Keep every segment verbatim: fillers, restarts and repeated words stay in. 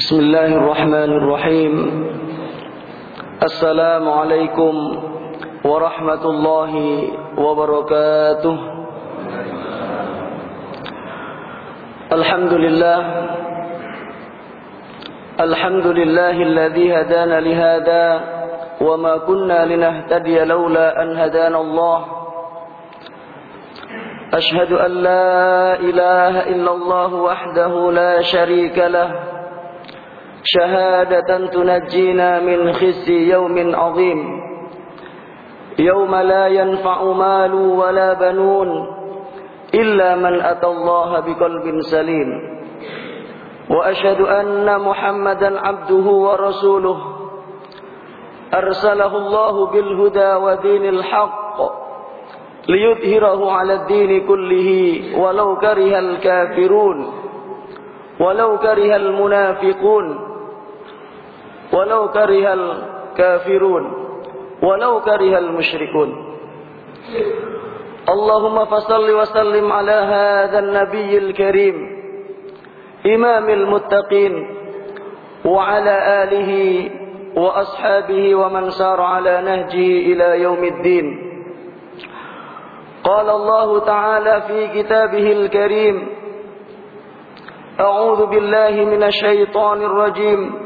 Bismillahirrahmanirrahim. Assalamualaikum warahmatullahi wabarakatuh. Alhamdulillah Alhamdulillahilladzi hadana lihada wa ma kunna linahtadiya laula an hadana Allah. Ashhadu an la ilaha illallah wahdahu la syarika lah. شهادة تنجينا من خزي يوم عظيم يوم لا ينفع مال ولا بنون إلا من أتى الله بقلب سليم وأشهد أن محمدا عبده ورسوله أرسله الله بالهدى ودين الحق ليظهره على الدين كله ولو كره الكافرون ولو كره المنافقون walau karihal kafirun walau karihal musyrikun. Allahumma fasalli wa sallim ala hadzal nabiyil karim imamil muttaqin wa ala alihi wa ashabihi wa man sara ala nahjihi ila yaumiddin. Qala Allah ta'ala fi kitabihil karim a'udzu billahi minasy syaithanir rajim.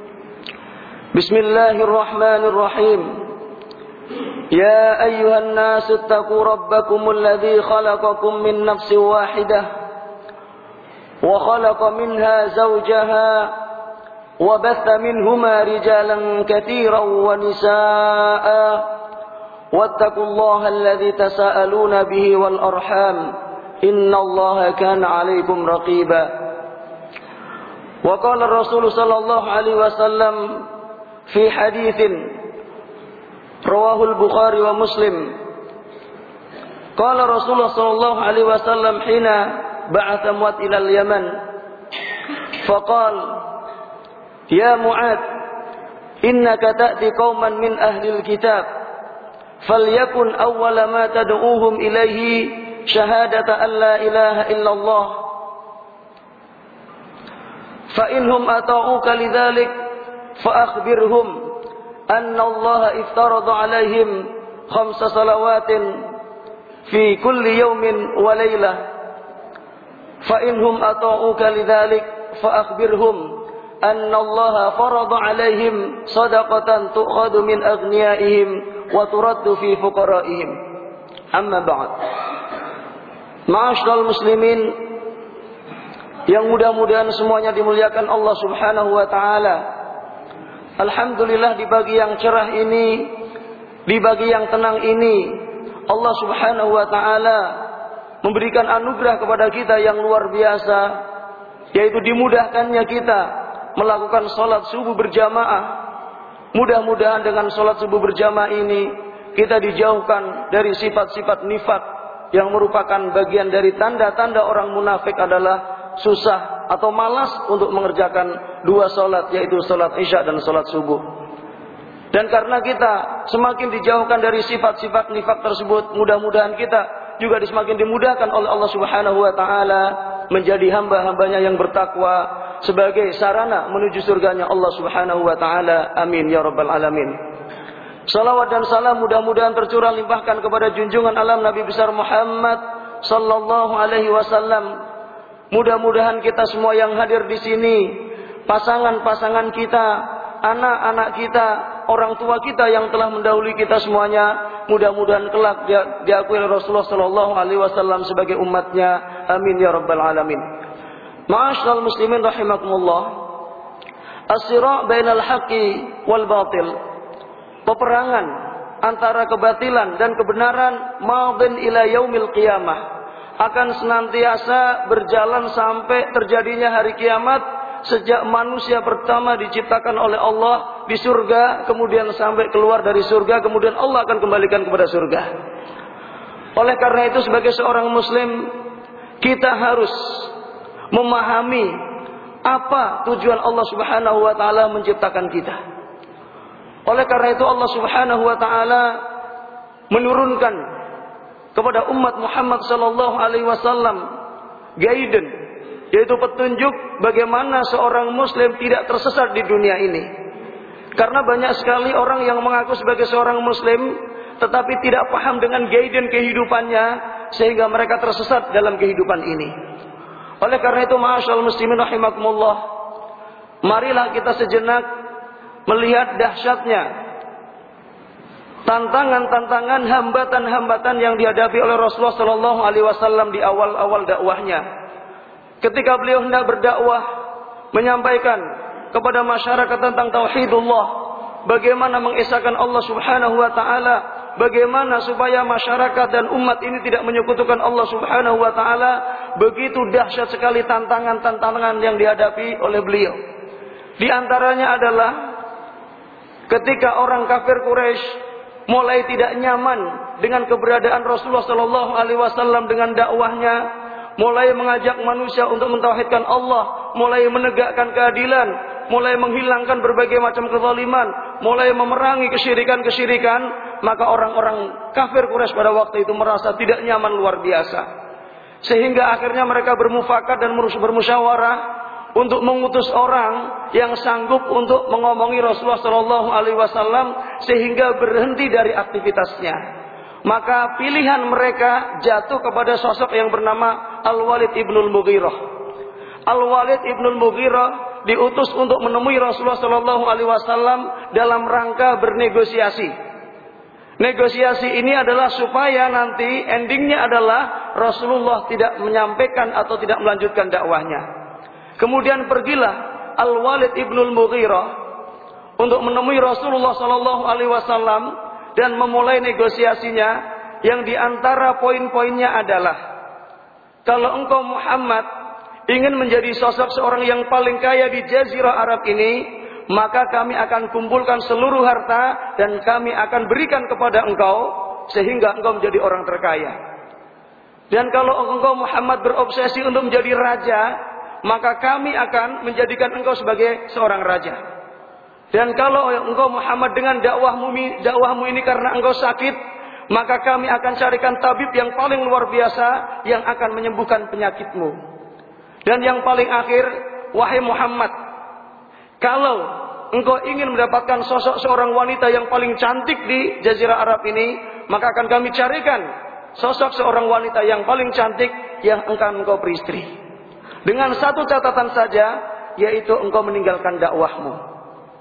Bismillahirrahmanirrahim. Ya ayyuhan nas ittaqu rabbakumul ladzi khalaqakum min nafsin wahidah wa khalaqa minha zawjaha wa batha minhuma rijalan katiran wa nisaa'a wattaqullaha alladzi tasaaluna bihi wal arham innallaha kana 'alaykum raqiba. Wa qala ar-rasul sallallahu alaihi wasallam في حديث رواه البخاري ومسلم قال رسول الله صلى الله عليه وسلم حين بعث معاذ إلى اليمن فقال يا معاذ إنك تأتي قوما من أهل الكتاب فليكن أول ما تدعوهم إليه شهادة أن لا إله إلا الله فإنهم أطاعوك لذلك فأخبرهم أن الله افترض عليهم خمس صلوات في كل يوم وليلة فإنهم أطاعوك لذلك فأخبرهم أن الله فرض عليهم صدقة تؤخذ من أغنيائهم وترد في فقرائهم. أما بعد. Ma'asyiral muslimin yang mudah-mudahan semuanya dimuliakan Allah Subhanahu wa taala. Alhamdulillah di pagi yang cerah ini, di pagi yang tenang ini, Allah Subhanahu wa taala memberikan anugerah kepada kita yang luar biasa, yaitu dimudahkannya kita melakukan salat subuh berjamaah. Mudah-mudahan dengan salat subuh berjamaah ini kita dijauhkan dari sifat-sifat nifak yang merupakan bagian dari tanda-tanda orang munafik adalah susah atau malas untuk mengerjakan dua salat, yaitu salat isya dan salat subuh. Dan karena kita semakin dijauhkan dari sifat-sifat nifak tersebut, mudah-mudahan kita juga semakin dimudahkan oleh Allah Subhanahu wa taala menjadi hamba-hambanya yang bertakwa sebagai sarana menuju surganya Allah Subhanahu wa taala. Amin ya rabbal alamin. Salawat dan salam mudah-mudahan tercurah limpahkan kepada junjungan alam Nabi besar Muhammad sallallahu alaihi wasallam. Mudah-mudahan kita semua yang hadir di sini, pasangan-pasangan kita, anak-anak kita, orang tua kita yang telah mendahului kita semuanya, mudah-mudahan kelak dia, diakui oleh Rasulullah sallallahu alaihi wasallam sebagai umatnya. Amin ya rabbal alamin. Ma'asyiral muslimin rahimakumullah. As-sira' bainal haqqi wal batil. Peperangan antara kebatilan dan kebenaran madin ila yaumil qiyamah, akan senantiasa berjalan sampai terjadinya hari kiamat, sejak manusia pertama diciptakan oleh Allah di surga, kemudian sampai keluar dari surga, kemudian Allah akan kembalikan kepada surga. Oleh karena itu sebagai seorang muslim, kita harus memahami apa tujuan Allah Subhanahu wa taala menciptakan kita. Oleh karena itu Allah Subhanahu wa taala menurunkan kepada umat Muhammad sallallahu alaihi wasallam guidance, yaitu petunjuk bagaimana seorang muslim tidak tersesat di dunia ini. Karena banyak sekali orang yang mengaku sebagai seorang muslim tetapi tidak paham dengan guidance kehidupannya, sehingga mereka tersesat dalam kehidupan ini. Oleh karena itu, ma'asyiral muslimin rahimakumullah, marilah kita sejenak melihat dahsyatnya tantangan-tantangan, hambatan-hambatan yang dihadapi oleh Rasulullah sallallahu alaihi wasallam di awal-awal dakwahnya. Ketika beliau hendak berdakwah, menyampaikan kepada masyarakat tentang tauhidullah, bagaimana mengesahkan Allah Subhanahu wa taala, bagaimana supaya masyarakat dan umat ini tidak menyekutukan Allah Subhanahu wa taala, begitu dahsyat sekali tantangan-tantangan yang dihadapi oleh beliau. Di antaranya adalah ketika orang kafir Quraisy mulai tidak nyaman dengan keberadaan Rasulullah sallallahu alaihi wasallam dengan dakwahnya, mulai mengajak manusia untuk mentauhidkan Allah, mulai menegakkan keadilan, mulai menghilangkan berbagai macam kezaliman, mulai memerangi kesyirikan-kesyirikan, maka orang-orang kafir Quraisy pada waktu itu merasa tidak nyaman luar biasa. Sehingga akhirnya mereka bermufakat dan bermusyawarah untuk mengutus orang yang sanggup untuk mengomongi Rasulullah sallallahu alaihi wasallam sehingga berhenti dari aktivitasnya. Maka pilihan mereka jatuh kepada sosok yang bernama Al-Walid ibnul Mughirah. Al-Walid ibnul Mughirah diutus untuk menemui Rasulullah sallallahu alaihi wasallam dalam rangka bernegosiasi. Negosiasi ini adalah supaya nanti endingnya adalah Rasulullah tidak menyampaikan atau tidak melanjutkan dakwahnya. Kemudian pergilah Al-Walid ibnul Mughirah untuk menemui Rasulullah sallallahu alaihi wasallam dan memulai negosiasinya, yang diantara poin-poinnya adalah, kalau engkau Muhammad ingin menjadi sosok seorang yang paling kaya di Jazirah Arab ini, maka kami akan kumpulkan seluruh harta dan kami akan berikan kepada engkau sehingga engkau menjadi orang terkaya. Dan kalau engkau Muhammad berobsesi untuk menjadi raja, maka kami akan menjadikan engkau sebagai seorang raja. Dan kalau engkau Muhammad dengan dakwahmu, dakwahmu ini karena engkau sakit, maka kami akan carikan tabib yang paling luar biasa yang akan menyembuhkan penyakitmu. Dan yang paling akhir, wahai Muhammad, kalau engkau ingin mendapatkan sosok seorang wanita yang paling cantik di Jazirah Arab ini, maka akan kami carikan sosok seorang wanita yang paling cantik yang akan engkau beristri. Dengan satu catatan saja, yaitu engkau meninggalkan dakwahmu.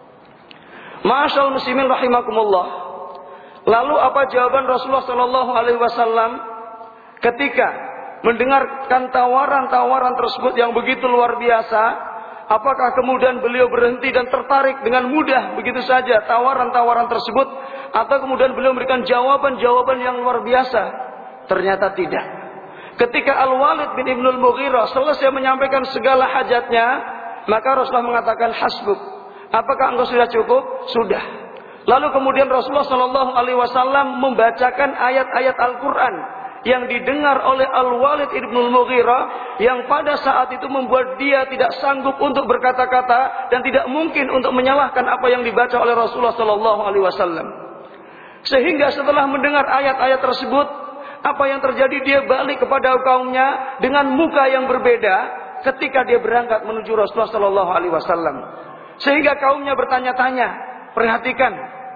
Ma'asyiral muslimin rahimakumullah. Lalu apa jawaban Rasulullah sallallahu alaihi wasallam ketika mendengarkan tawaran-tawaran tersebut yang begitu luar biasa? Apakah kemudian beliau berhenti dan tertarik dengan mudah begitu saja tawaran-tawaran tersebut, atau kemudian beliau memberikan jawaban-jawaban yang luar biasa? Ternyata tidak. Ketika Al-Walid bin Ibnul Mughirah selesai menyampaikan segala hajatnya, maka Rasulullah mengatakan, hasbuk. Apakah engkau sudah cukup? Sudah. Lalu kemudian Rasulullah sallallahu alaihi wasallam membacakan ayat-ayat Al-Quran yang didengar oleh Al-Walid ibnul Mughirah, yang pada saat itu membuat dia tidak sanggup untuk berkata-kata dan tidak mungkin untuk menyalahkan apa yang dibaca oleh Rasulullah sallallahu alaihi wasallam. Sehingga setelah mendengar ayat-ayat tersebut, apa yang terjadi? Dia balik kepada kaumnya dengan muka yang berbeda ketika dia berangkat menuju Rasulullah sallallahu alaihi wasallam. Sehingga kaumnya bertanya-tanya, perhatikan,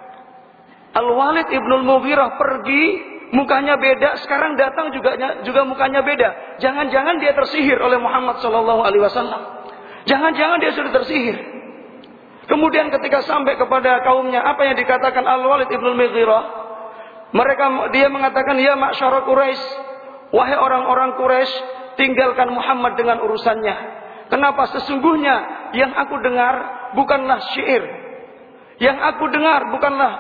Al-Walid ibnul Mughirah pergi, mukanya beda, sekarang datang juga juga mukanya beda. Jangan-jangan dia tersihir oleh Muhammad sallallahu alaihi wasallam. Jangan-jangan dia sudah tersihir. Kemudian ketika sampai kepada kaumnya, apa yang dikatakan Al-Walid ibnul Mughirah? Mereka dia mengatakan, ya ma'syara Quraisy, wahai orang-orang Quraisy, tinggalkan Muhammad dengan urusannya. Kenapa? Sesungguhnya yang aku dengar bukanlah syair, yang aku dengar bukanlah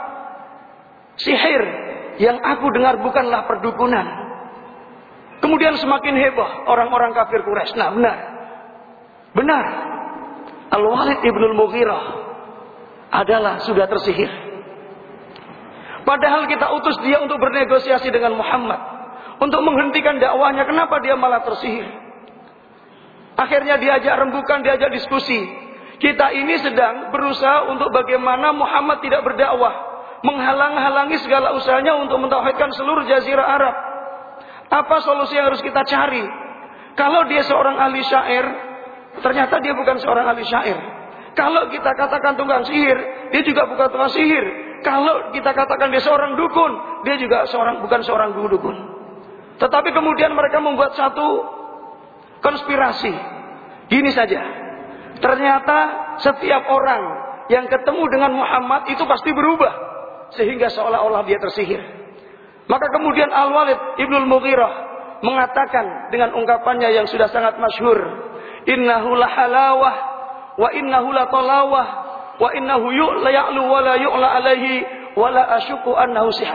sihir, yang aku dengar bukanlah perdukunan. Kemudian semakin heboh orang-orang kafir Quraisy. Nah, benar, benar, Al-Walid ibnul Mughirah adalah sudah tersihir. Padahal kita utus dia untuk bernegosiasi dengan Muhammad, untuk menghentikan dakwahnya. Kenapa dia malah tersihir? Akhirnya diajak rembukan, diajak diskusi. Kita ini sedang berusaha untuk bagaimana Muhammad tidak berdakwah, menghalang-halangi segala usahanya untuk mentauhidkan seluruh Jazirah Arab. Apa solusi yang harus kita cari? Kalau dia seorang ahli syair, ternyata dia bukan seorang ahli syair. Kalau kita katakan tukang sihir, dia juga bukan tukang sihir. Kalau kita katakan dia seorang dukun, dia juga seorang bukan seorang dukun. Tetapi kemudian mereka membuat satu konspirasi. Gini saja. Ternyata setiap orang yang ketemu dengan Muhammad itu pasti berubah, sehingga seolah-olah dia tersihir. Maka kemudian Al-Walid Ibnul Mughirah mengatakan dengan ungkapannya yang sudah sangat masyhur, innahu la halawah wa innahu la talawah wa innahu yu'la ya'lu wa la yu'la alaihi wa la asyuku annahu sihr.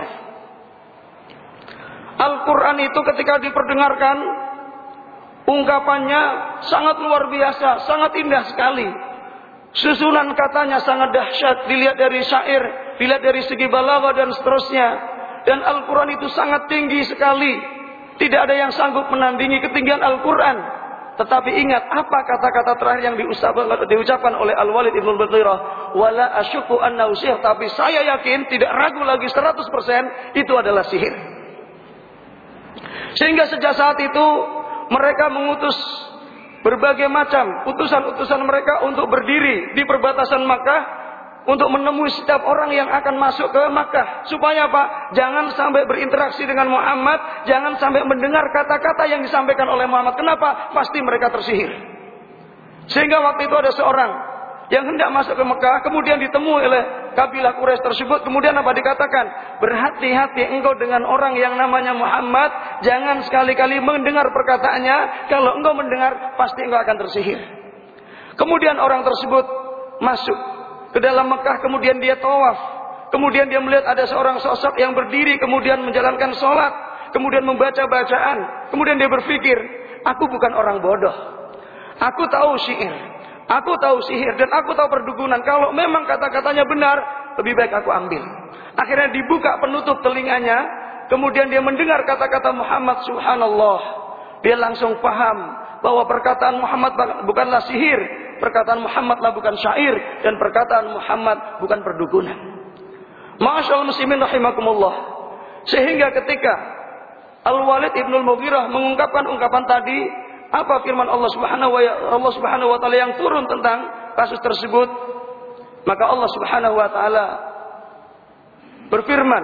Al-Quran itu ketika diperdengarkan, ungkapannya sangat luar biasa, sangat indah sekali. Susunan katanya sangat dahsyat, dilihat dari syair, dilihat dari segi balaghah dan seterusnya. Dan Al-Quran itu sangat tinggi sekali. Tidak ada yang sanggup menandingi ketinggian Al-Quran. Tetapi ingat apa kata-kata terakhir yang diucapkan oleh Al-Walid Ibn Mughirah, wala asyuku annahu sihr, tapi saya yakin, tidak ragu lagi seratus persen itu adalah sihir. Sehingga sejak saat itu mereka mengutus berbagai macam utusan-utusan mereka untuk berdiri di perbatasan Makkah untuk menemui setiap orang yang akan masuk ke Makkah. Supaya apa? Jangan sampai berinteraksi dengan Muhammad, jangan sampai mendengar kata-kata yang disampaikan oleh Muhammad. Kenapa? Pasti mereka tersihir. Sehingga waktu itu ada seorang yang hendak masuk ke Mekah, kemudian ditemui oleh kabilah Quraisy tersebut. Kemudian apa dikatakan? Berhati-hati engkau dengan orang yang namanya Muhammad, jangan sekali-kali mendengar perkataannya. Kalau engkau mendengar, pasti engkau akan tersihir. Kemudian orang tersebut masuk ke dalam Mekah, kemudian dia tawaf. Kemudian dia melihat ada seorang sosok yang berdiri, kemudian menjalankan sholat, kemudian membaca bacaan. Kemudian dia berpikir, aku bukan orang bodoh, aku tahu syair, aku tahu sihir, dan aku tahu perdukunan. Kalau memang kata-katanya benar, lebih baik aku ambil. Akhirnya dibuka penutup telinganya. Kemudian dia mendengar kata-kata Muhammad. Subhanallah, dia langsung paham bahwa perkataan Muhammad bukanlah sihir, perkataan Muhammadlah bukan syair, dan perkataan Muhammad bukan perdukunan. Ma'asyal muslimin rahimakumullah. Sehingga ketika Al-Walid Ibnul Mughirah mengungkapkan ungkapan tadi, apa firman Allah Subhanahu wa Allah Subhanahu wa taala yang turun tentang kasus tersebut? Maka Allah Subhanahu wa taala berfirman,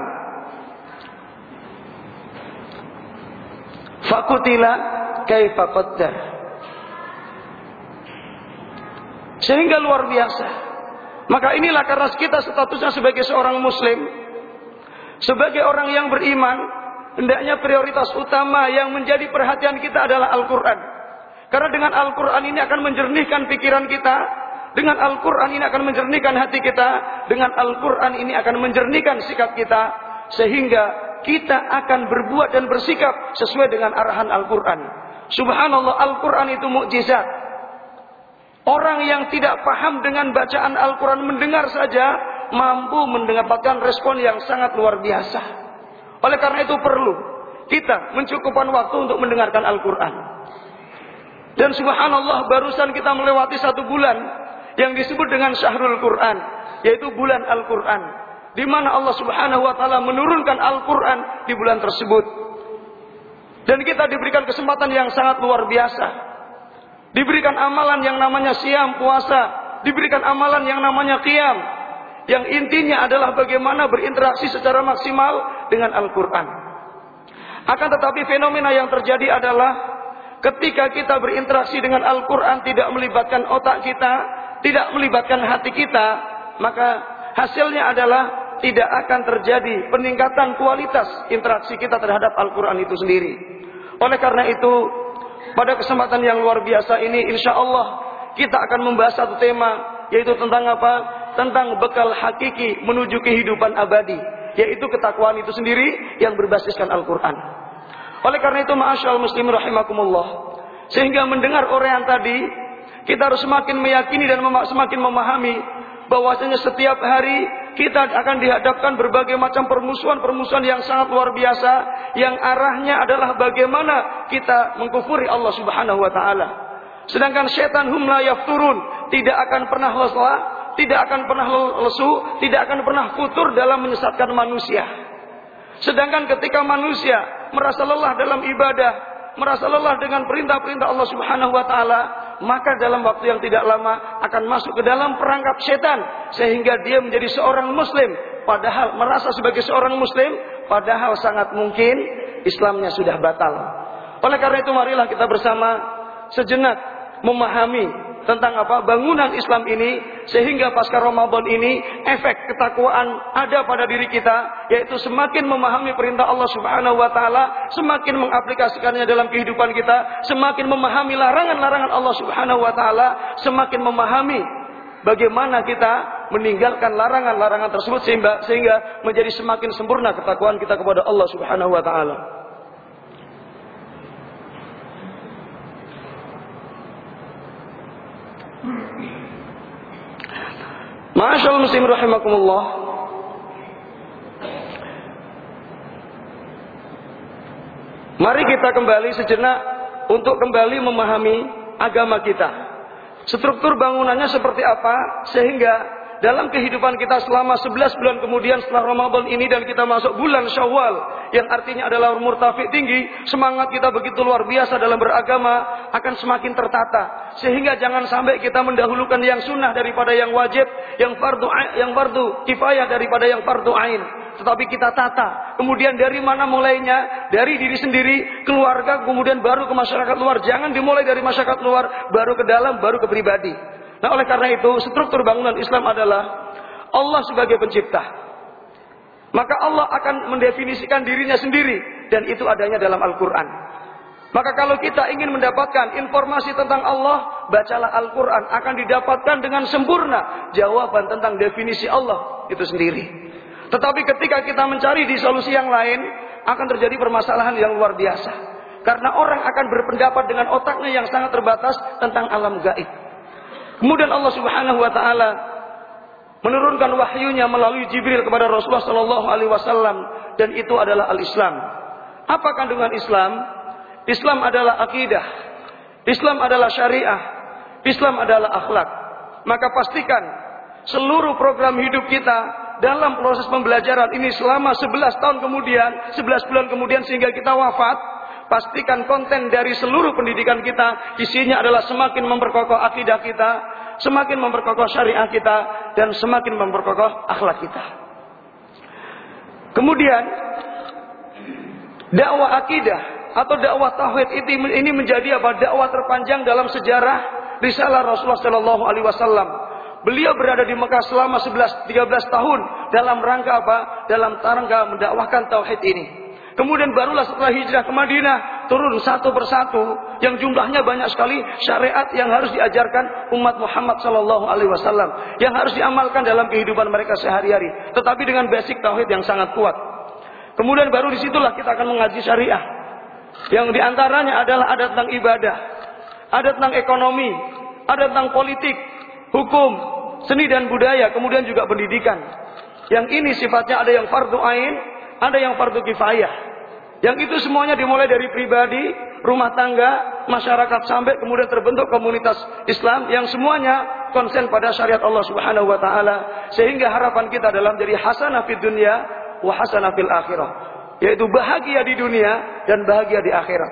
faqutila kaifa qaddar. Sehingga luar biasa. Maka inilah karena kita statusnya sebagai seorang muslim, sebagai orang yang beriman, hendaknya prioritas utama yang menjadi perhatian kita adalah Al-Quran. Karena dengan Al-Quran ini akan menjernihkan pikiran kita, dengan Al-Quran ini akan menjernihkan hati kita, dengan Al-Quran ini akan menjernihkan sikap kita, sehingga kita akan berbuat dan bersikap sesuai dengan arahan Al-Quran. Subhanallah, Al-Quran itu mukjizat. Orang yang tidak paham dengan bacaan Al-Quran, mendengar saja, mampu mendapatkan respon yang sangat luar biasa. Oleh karena itu perlu kita mencukupkan waktu untuk mendengarkan Al-Quran. Dan subhanallah, barusan kita melewati satu bulan yang disebut dengan Syahrul Quran, yaitu bulan Al-Quran, di mana Allah Subhanahu wa taala menurunkan Al-Quran di bulan tersebut. Dan kita diberikan kesempatan yang sangat luar biasa. Diberikan amalan yang namanya siam, puasa, diberikan amalan yang namanya qiyam, yang intinya adalah bagaimana berinteraksi secara maksimal dengan Al-Quran. Akan tetapi fenomena yang terjadi adalah ketika kita berinteraksi dengan Al-Quran tidak melibatkan otak kita, tidak melibatkan hati kita, maka hasilnya adalah tidak akan terjadi peningkatan kualitas interaksi kita terhadap Al-Quran itu sendiri. Oleh karena itu, pada kesempatan yang luar biasa ini, insya Allah kita akan membahas satu tema, yaitu tentang apa? Tentang bekal hakiki menuju kehidupan abadi, yaitu ketakwaan itu sendiri yang berbasiskan Al-Quran. Oleh karena itu, ma'asyal muslimin rahimakumullah, sehingga mendengar uraian tadi, kita harus semakin meyakini dan mem- semakin memahami bahwasanya setiap hari kita akan dihadapkan berbagai macam permusuhan-permusuhan yang sangat luar biasa, yang arahnya adalah bagaimana kita mengkufuri Allah Subhanahu wa taala. Sedangkan setan hum la yafturun, tidak akan pernah lelah, tidak akan pernah lesu, tidak akan pernah futur dalam menyesatkan manusia. Sedangkan ketika manusia merasa lelah dalam ibadah, merasa lelah dengan perintah-perintah Allah Subhanahu wa taala, maka dalam waktu yang tidak lama akan masuk ke dalam perangkap setan sehingga dia menjadi seorang muslim padahal merasa sebagai seorang muslim padahal sangat mungkin Islamnya sudah batal. Oleh karena itu marilah kita bersama sejenak memahami tentang apa bangunan Islam ini sehingga pasca Ramadan ini efek ketakwaan ada pada diri kita, yaitu semakin memahami perintah Allah Subhanahu wa taala, semakin mengaplikasikannya dalam kehidupan kita, semakin memahami larangan-larangan Allah Subhanahu wa taala, semakin memahami bagaimana kita meninggalkan larangan-larangan tersebut sehingga sehingga menjadi semakin sempurna ketakwaan kita kepada Allah Subhanahu wa taala. Ma'asyiral muslimin rahimakumullah. Mari kita kembali sejenak untuk kembali memahami agama kita. Struktur bangunannya seperti apa sehingga dalam kehidupan kita selama sebelas bulan kemudian setelah Ramadan ini dan kita masuk bulan Syawal yang artinya adalah umur taufik tinggi, semangat kita begitu luar biasa dalam beragama akan semakin tertata sehingga jangan sampai kita mendahulukan yang sunnah daripada yang wajib, yang fardu yang fardu kifayah daripada yang fardu ain, tetapi kita tata. Kemudian dari mana mulainya? Dari diri sendiri, keluarga, kemudian baru ke masyarakat luar. Jangan dimulai dari masyarakat luar, baru ke dalam, baru ke pribadi. Nah, oleh karena itu, struktur bangunan Islam adalah Allah sebagai pencipta. Maka Allah akan mendefinisikan dirinya sendiri. Dan itu adanya dalam Al-Quran. Maka kalau kita ingin mendapatkan informasi tentang Allah, bacalah Al-Quran. Akan didapatkan dengan sempurna jawaban tentang definisi Allah itu sendiri. Tetapi ketika kita mencari di solusi yang lain, akan terjadi permasalahan yang luar biasa. Karena orang akan berpendapat dengan otaknya yang sangat terbatas tentang alam gaib. Kemudian Allah Subhanahu wa taala menurunkan wahyunya melalui Jibril kepada Rasulullah sallallahu alaihi wasallam dan itu adalah al-Islam. Apa kandungan Islam? Islam adalah akidah. Islam adalah syariah. Islam adalah akhlak. Maka pastikan seluruh program hidup kita dalam proses pembelajaran ini selama sebelas tahun kemudian, sebelas bulan kemudian sehingga kita wafat, pastikan konten dari seluruh pendidikan kita isinya adalah semakin memperkokoh akidah kita, semakin memperkokoh syariah kita, dan semakin memperkokoh akhlak kita. Kemudian dakwah akidah atau dakwah tauhid ini menjadi apa? Dakwah terpanjang dalam sejarah risalah Rasulullah Shallallahu Alaihi Wasallam. Beliau berada di Mekah selama sebelas tiga belas tahun dalam rangka apa? Dalam rangka mendakwahkan tauhid ini. Kemudian barulah setelah hijrah ke Madinah turun satu persatu yang jumlahnya banyak sekali syariat yang harus diajarkan umat Muhammad sallallahu alaihi wasallam yang harus diamalkan dalam kehidupan mereka sehari-hari, tetapi dengan basic tauhid yang sangat kuat. Kemudian baru disitulah kita akan mengaji syariah yang diantaranya adalah ada tentang ibadah, ada tentang ekonomi, ada tentang politik, hukum, seni dan budaya, kemudian juga pendidikan. Yang ini sifatnya ada yang fardu ain, ada yang fardu kifayah. Yang itu semuanya dimulai dari pribadi, rumah tangga, masyarakat sampai kemudian terbentuk komunitas Islam yang semuanya konsen pada syariat Allah Subhanahu wa taala sehingga harapan kita dalam jadi hasanah fid dunya wa hasanah fil akhirah, yaitu bahagia di dunia dan bahagia di akhirat.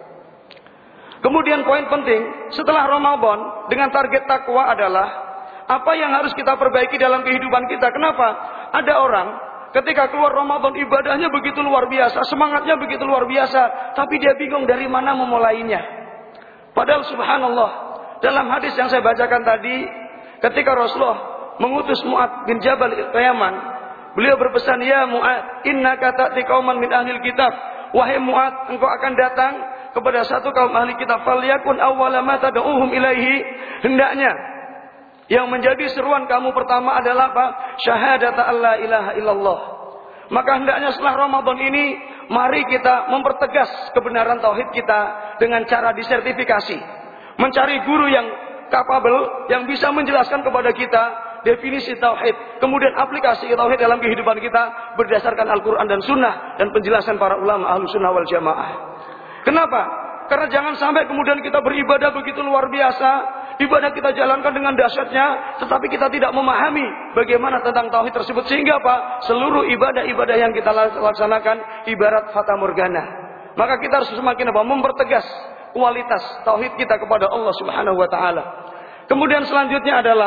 Kemudian poin penting setelah Ramadan dengan target takwa adalah apa yang harus kita perbaiki dalam kehidupan kita. Kenapa? Ada orang ketika keluar Ramadan ibadahnya begitu luar biasa, semangatnya begitu luar biasa, tapi dia bingung dari mana memulainya. Padahal subhanallah, dalam hadis yang saya bacakan tadi, ketika Rasulullah mengutus Mu'adz bin Jabal ke Yaman, beliau berpesan, "Ya Mu'adz, innaka ta'ti qauman min ahlil kitab." Wahai Mu'adz, engkau akan datang kepada satu kaum ahli kitab, "Falyakun awwala ma tad'uhum ilaihi." Hendaknya yang menjadi seruan kamu pertama adalah apa? Syahadat alla ilaha illallah. Maka hendaknya setelah Ramadan ini, mari kita mempertegas kebenaran tauhid kita dengan cara disertifikasi. Mencari guru yang kapabel, yang bisa menjelaskan kepada kita definisi tauhid, kemudian aplikasi tauhid dalam kehidupan kita berdasarkan Al-Quran dan Sunnah dan penjelasan para ulama ahlu sunnah wal jamaah. Kenapa? Karena jangan sampai kemudian kita beribadah begitu luar biasa, ibadah kita jalankan dengan dahsyatnya, tetapi kita tidak memahami bagaimana tentang tauhid tersebut, sehingga apa? Seluruh ibadah-ibadah yang kita laksanakan ibarat fata morgana. Maka kita harus semakin apa? Mempertegas kualitas tauhid kita kepada Allah Subhanahu wa taala. Kemudian selanjutnya adalah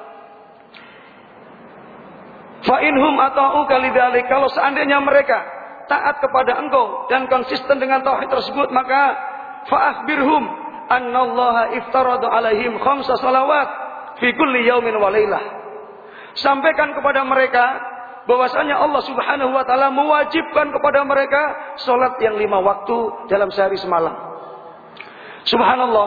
fa inhum ata'uka lidzalik, kalau seandainya mereka taat kepada engkau dan konsisten dengan tauhid tersebut, maka fa akhbirhum annallaha iftarada alaihim khamsa salawat fi kulli yaumin wa lailah. Sampaikan kepada mereka bahwasanya Allah Subhanahu wa taala mewajibkan kepada mereka salat yang lima waktu dalam sehari semalam. Subhanallah.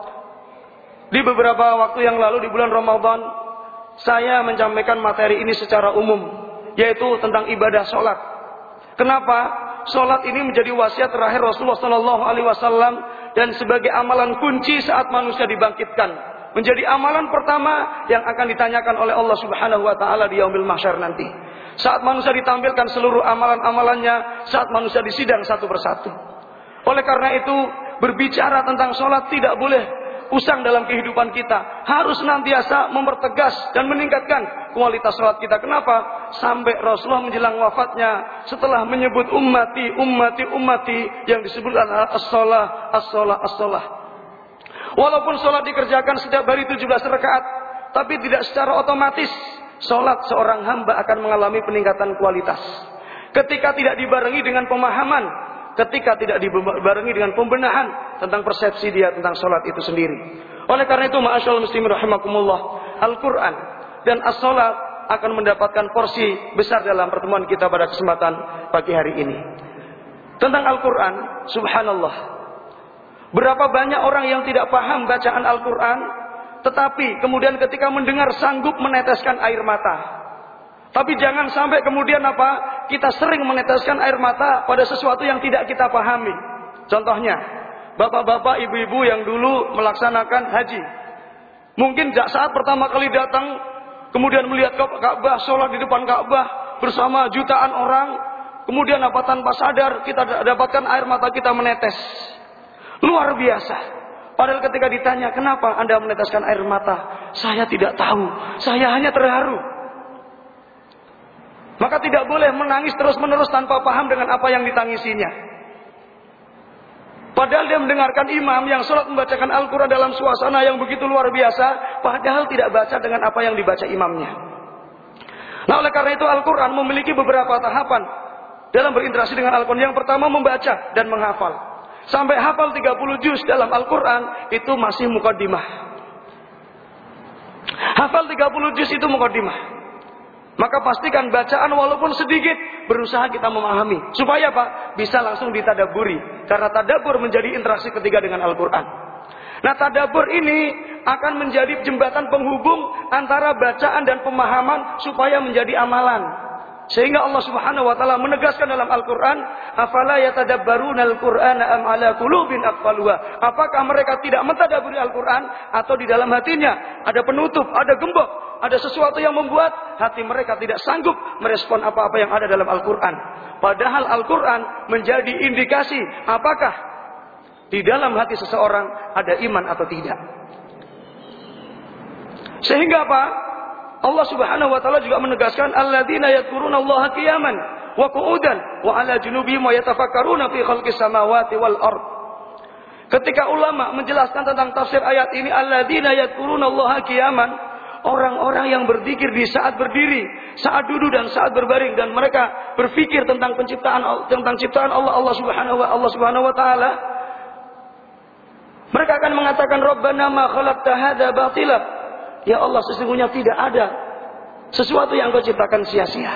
Di beberapa waktu yang lalu di bulan Ramadan, saya menyampaikan materi ini secara umum, yaitu tentang ibadah salat. Kenapa? Salat ini menjadi wasiat terakhir Rasulullah sallallahu alaihi wasallam dan sebagai amalan kunci saat manusia dibangkitkan. Menjadi amalan pertama yang akan ditanyakan oleh Allah Subhanahu wa taala di yaumil mahsyar nanti. Saat manusia ditampilkan seluruh amalan-amalannya, saat manusia disidang satu persatu. Oleh karena itu, berbicara tentang salat tidak boleh usang dalam kehidupan kita. Harus senantiasa mempertegas dan meningkatkan kualitas salat kita. Kenapa? Sampai Rasulullah menjelang wafatnya, setelah menyebut ummati, ummati, ummati, yang disebut adalah as-shalah, as-shalah, as-shalah. Walaupun salat dikerjakan setiap hari tujuh belas rakaat, tapi tidak secara otomatis salat seorang hamba akan mengalami peningkatan kualitas. Ketika tidak dibarengi dengan pemahaman, ketika tidak dibarengi dengan pembenahan tentang persepsi dia tentang salat itu sendiri. Oleh karena itu, ma'asyiral muslimin rahimakumullah, Al-Qur'an dan as-salat akan mendapatkan porsi besar dalam pertemuan kita pada kesempatan pagi hari ini. Tentang Al-Qur'an, subhanallah. Berapa banyak orang yang tidak paham bacaan Al-Quran, tetapi kemudian ketika mendengar sanggup meneteskan air mata. Tapi jangan sampai kemudian apa? Kita sering meneteskan air mata pada sesuatu yang tidak kita pahami. Contohnya, bapak-bapak, ibu-ibu yang dulu melaksanakan haji. Mungkin saat pertama kali datang, kemudian melihat Ka'bah, sholat di depan Ka'bah bersama jutaan orang. Kemudian apa, tanpa sadar kita dapatkan air mata kita menetes. Luar biasa. Padahal ketika ditanya, kenapa Anda meneteskan air mata? Saya tidak tahu. Saya hanya terharu. Maka tidak boleh menangis terus-menerus tanpa paham dengan apa yang ditangisinya. Padahal dia mendengarkan imam yang sholat membacakan Al-Quran dalam suasana yang begitu luar biasa. Padahal tidak baca dengan apa yang dibaca imamnya. Nah, oleh karena itu Al-Quran memiliki beberapa tahapan dalam berinteraksi dengan Al-Quran. Yang pertama, membaca dan menghafal. Sampai hafal tiga puluh juz dalam Al-Quran itu masih mukaddimah. Hafal tiga puluh juz itu mukaddimah. Maka pastikan bacaan walaupun sedikit, berusaha kita memahami. Supaya apa? Bisa langsung ditadaburi. Karena tadabbur menjadi interaksi ketiga dengan Al-Quran. Nah, tadabbur ini akan menjadi jembatan penghubung antara bacaan dan pemahaman supaya menjadi amalan. Sehingga Allah Subhanahu wa taala menegaskan dalam Al-Qur'an, "Afala yatadabbaruna al-Qur'ana am 'ala qulubin aqfaluha?" Apakah mereka tidak mentadabburi Al-Qur'an atau di dalam hatinya ada penutup, ada gembok, ada sesuatu yang membuat hati mereka tidak sanggup merespon apa-apa yang ada dalam Al-Qur'an. Padahal Al-Qur'an menjadi indikasi apakah di dalam hati seseorang ada iman atau tidak. Sehingga apa? Allah Subhanahu wa taala juga menegaskan alladzina yadhkuruna Allaha qiyaman wa qu'udan wa 'ala junubihim wa yatafakkaruna fi khalqis samawati wal ard. Ketika ulama menjelaskan tentang tafsir ayat ini, alladzina yadhkuruna Allaha qiyaman, orang-orang yang berzikir di saat berdiri, saat duduk dan saat berbaring, dan mereka berpikir tentang penciptaan tentang ciptaan Allah Allah Subhanahu wa Allah Subhanahu wa taala. Mereka akan mengatakan, Rabbana ma khalaqta hadza batila. Ya Allah, sesungguhnya tidak ada sesuatu yang Kau ciptakan sia-sia.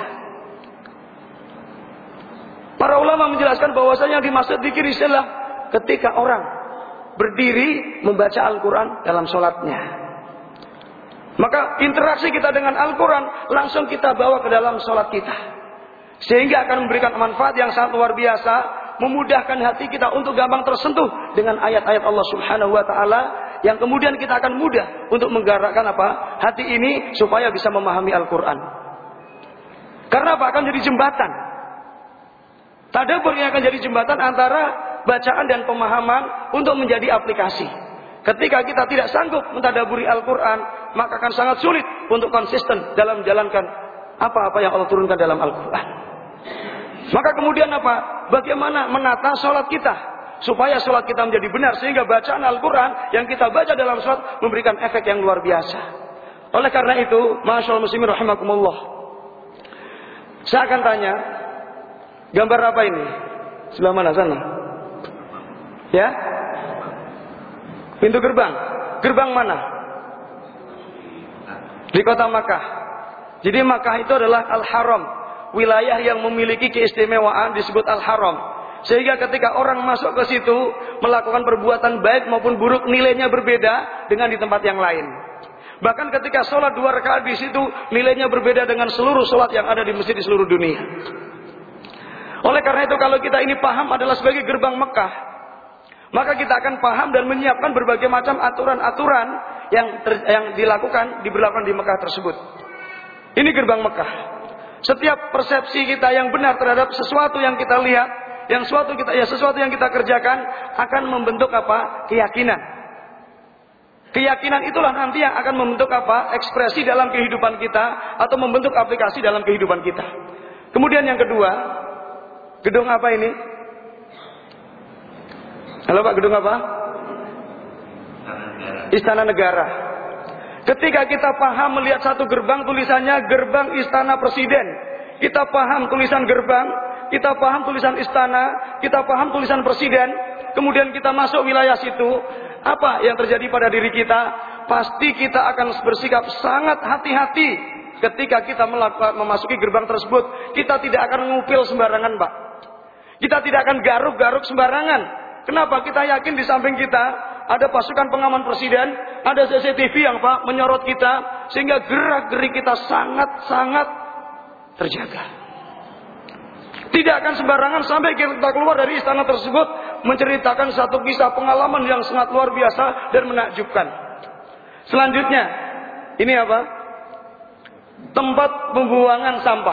Para ulama menjelaskan bahwasanya yang dimaksud zikir adalah ketika orang berdiri membaca Al-Quran dalam sholatnya. Maka interaksi kita dengan Al-Quran langsung kita bawa ke dalam sholat kita. Sehingga akan memberikan manfaat yang sangat luar biasa, memudahkan hati kita untuk gampang tersentuh dengan ayat-ayat Allah Subhanahu wa taala, yang kemudian kita akan mudah untuk menggerakkan apa? Hati ini supaya bisa memahami Al-Quran. Karena apa? Akan jadi jembatan. Tadabbur yang akan jadi jembatan antara bacaan dan pemahaman untuk menjadi aplikasi. Ketika kita tidak sanggup mentadaburi Al-Quran, maka akan sangat sulit untuk konsisten dalam menjalankan apa-apa yang Allah turunkan dalam Al-Quran. Maka kemudian apa? bagaimana menata sholat kita supaya sholat kita menjadi benar, sehingga bacaan Al-Quran yang kita baca dalam sholat memberikan efek yang luar biasa. Oleh karena itu, ma'asyiral muslimin rahimakumullah, saya akan tanya, gambar apa ini? Sebelah mana sana? Ya? Pintu gerbang. Gerbang mana? Di kota Makkah. Jadi Makkah itu adalah Al-Haram, wilayah yang memiliki keistimewaan disebut Al-Haram. Sehingga ketika orang masuk ke situ melakukan perbuatan baik maupun buruk, nilainya berbeda dengan di tempat yang lain. Bahkan ketika sholat dua rakaat di situ, nilainya berbeda dengan seluruh sholat yang ada di masjid di seluruh dunia. Oleh karena itu, kalau kita ini paham adalah sebagai gerbang Mekah, maka kita akan paham dan menyiapkan berbagai macam aturan-aturan yang ter, yang dilakukan, diberlakukan di Mekah tersebut. Ini gerbang Mekah. Setiap persepsi kita yang benar terhadap sesuatu yang kita lihat, yang sesuatu kita ya sesuatu yang kita kerjakan akan membentuk apa? Keyakinan. Keyakinan itulah nanti yang akan membentuk apa? Ekspresi dalam kehidupan kita atau membentuk aplikasi dalam kehidupan kita. Kemudian yang kedua, gedung apa ini? Halo Pak, gedung apa? Istana Negara. Ketika kita paham melihat satu gerbang tulisannya gerbang Istana Presiden, kita paham tulisan gerbang, kita paham tulisan istana, kita paham tulisan presiden, kemudian kita masuk wilayah situ, apa yang terjadi pada diri kita? Pasti kita akan bersikap sangat hati-hati ketika kita melakukan, memasuki gerbang tersebut. Kita tidak akan ngupil sembarangan, Pak. Kita tidak akan garuk-garuk sembarangan. Kenapa? Kita yakin di samping kita ada pasukan pengaman presiden, ada C C T V yang Pak menyorot kita, sehingga gerak-gerik kita sangat-sangat terjaga. Tidak akan sembarangan sampai kita keluar dari istana tersebut menceritakan satu kisah pengalaman yang sangat luar biasa dan menakjubkan. Selanjutnya, ini apa? Tempat pembuangan sampah.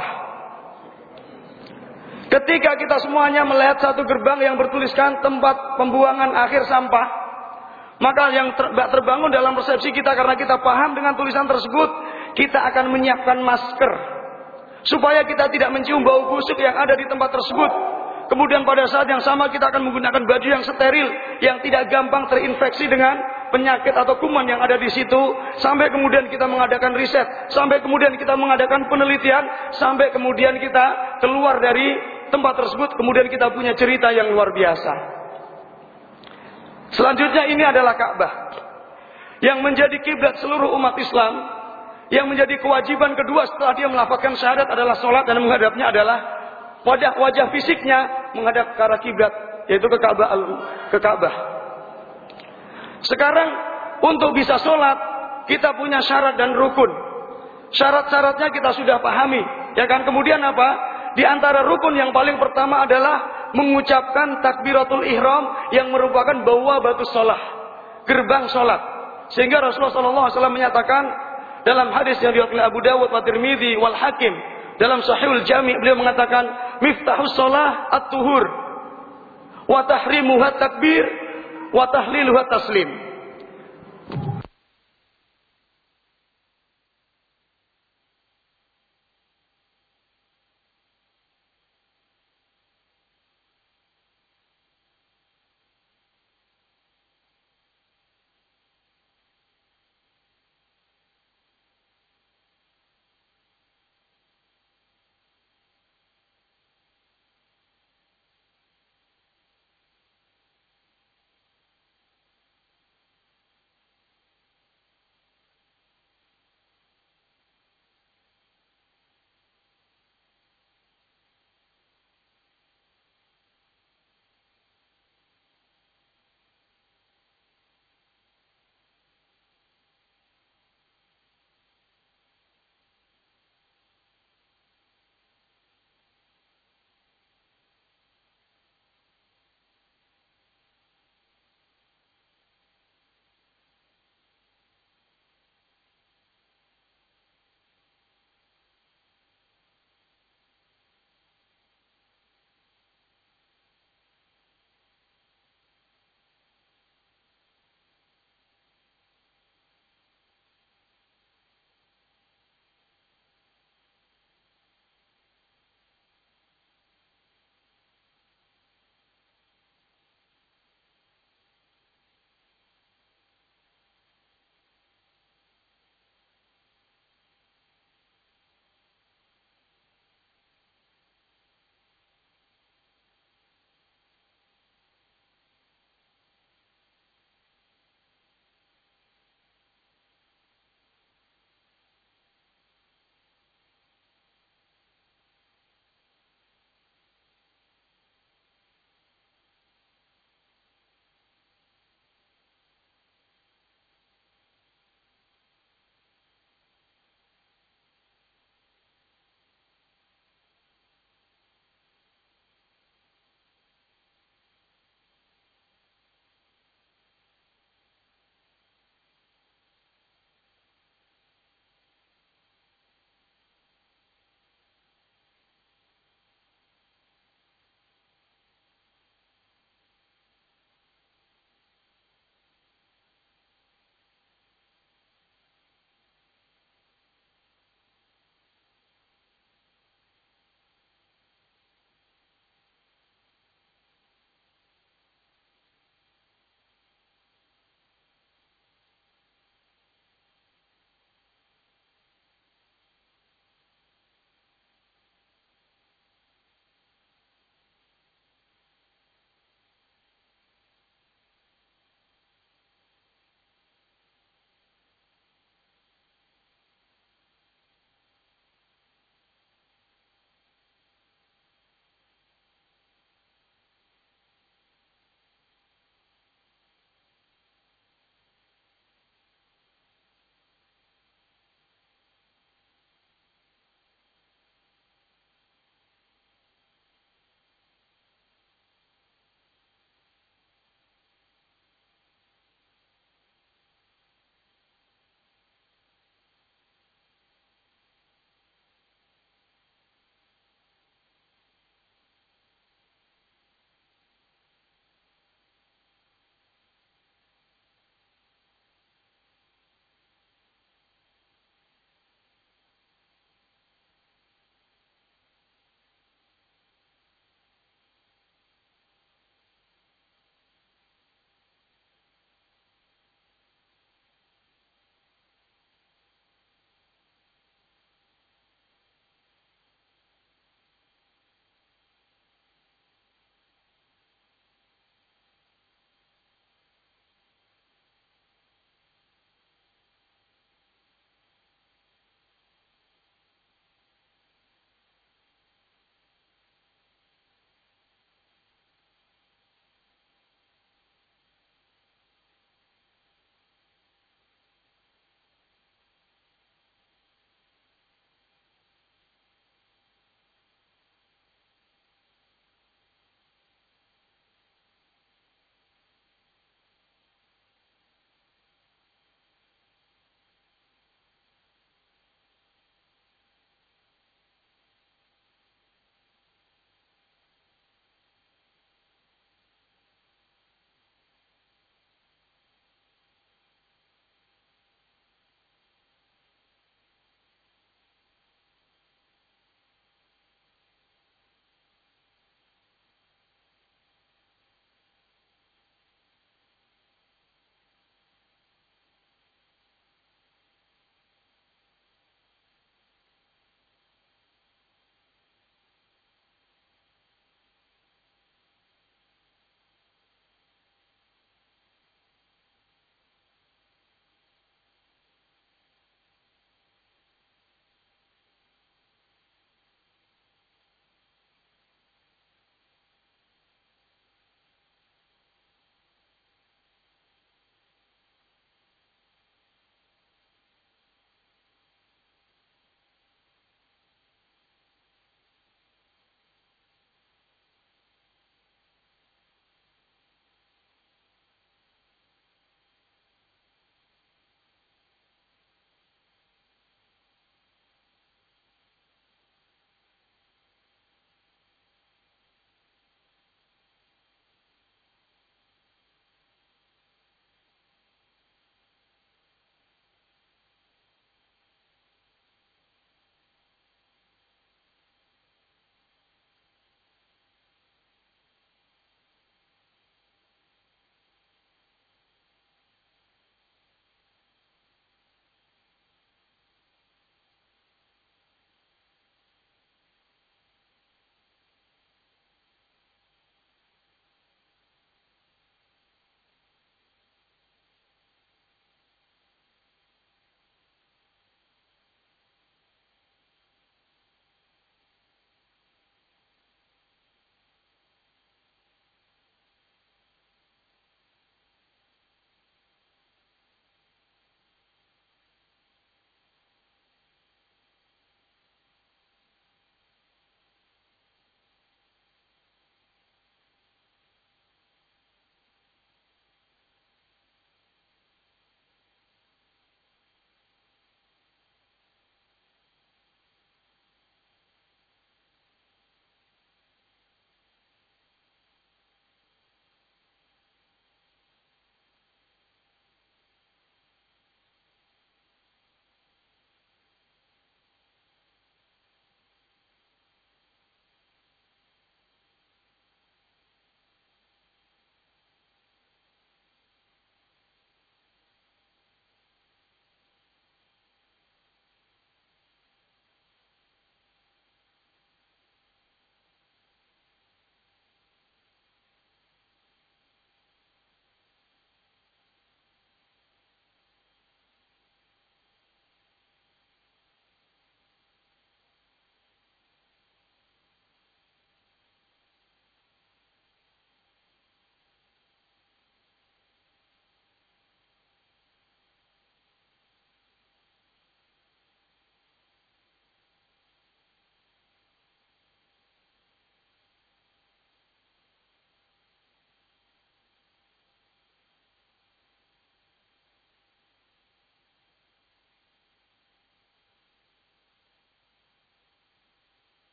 Ketika kita semuanya melihat satu gerbang yang bertuliskan tempat pembuangan akhir sampah, maka yang ter- terbangun dalam persepsi kita karena kita paham dengan tulisan tersebut, kita akan menyiapkan masker supaya kita tidak mencium bau busuk yang ada di tempat tersebut. Kemudian pada saat yang sama kita akan menggunakan baju yang steril, yang tidak gampang terinfeksi dengan penyakit atau kuman yang ada di situ. Sampai kemudian kita mengadakan riset, sampai kemudian kita mengadakan penelitian, sampai kemudian kita keluar dari tempat tersebut, kemudian kita punya cerita yang luar biasa. Selanjutnya ini adalah Ka'bah, yang menjadi kiblat seluruh umat Islam. Yang menjadi kewajiban kedua setelah dia melafazkan syahadat adalah sholat, dan menghadapnya adalah wajah wajah fisiknya menghadap ke arah kiblat, yaitu ke Ka'bah. Ke Ka'bah. Sekarang untuk bisa sholat kita punya syarat dan rukun. Syarat-syaratnya kita sudah pahami, ya kan? Kemudian apa? Di antara rukun yang paling pertama adalah mengucapkan takbiratul ihram yang merupakan bawabatus sholat, gerbang sholat. Sehingga Rasulullah shallallahu alaihi wasallam menyatakan dalam hadis yang diriwayatkan Abu Dawud wa Tirmidzi wal Hakim dalam Sahihul Jami', beliau mengatakan miftahus shalah at-tuhur wa tahrimuha takbir wa tahliluha taslim.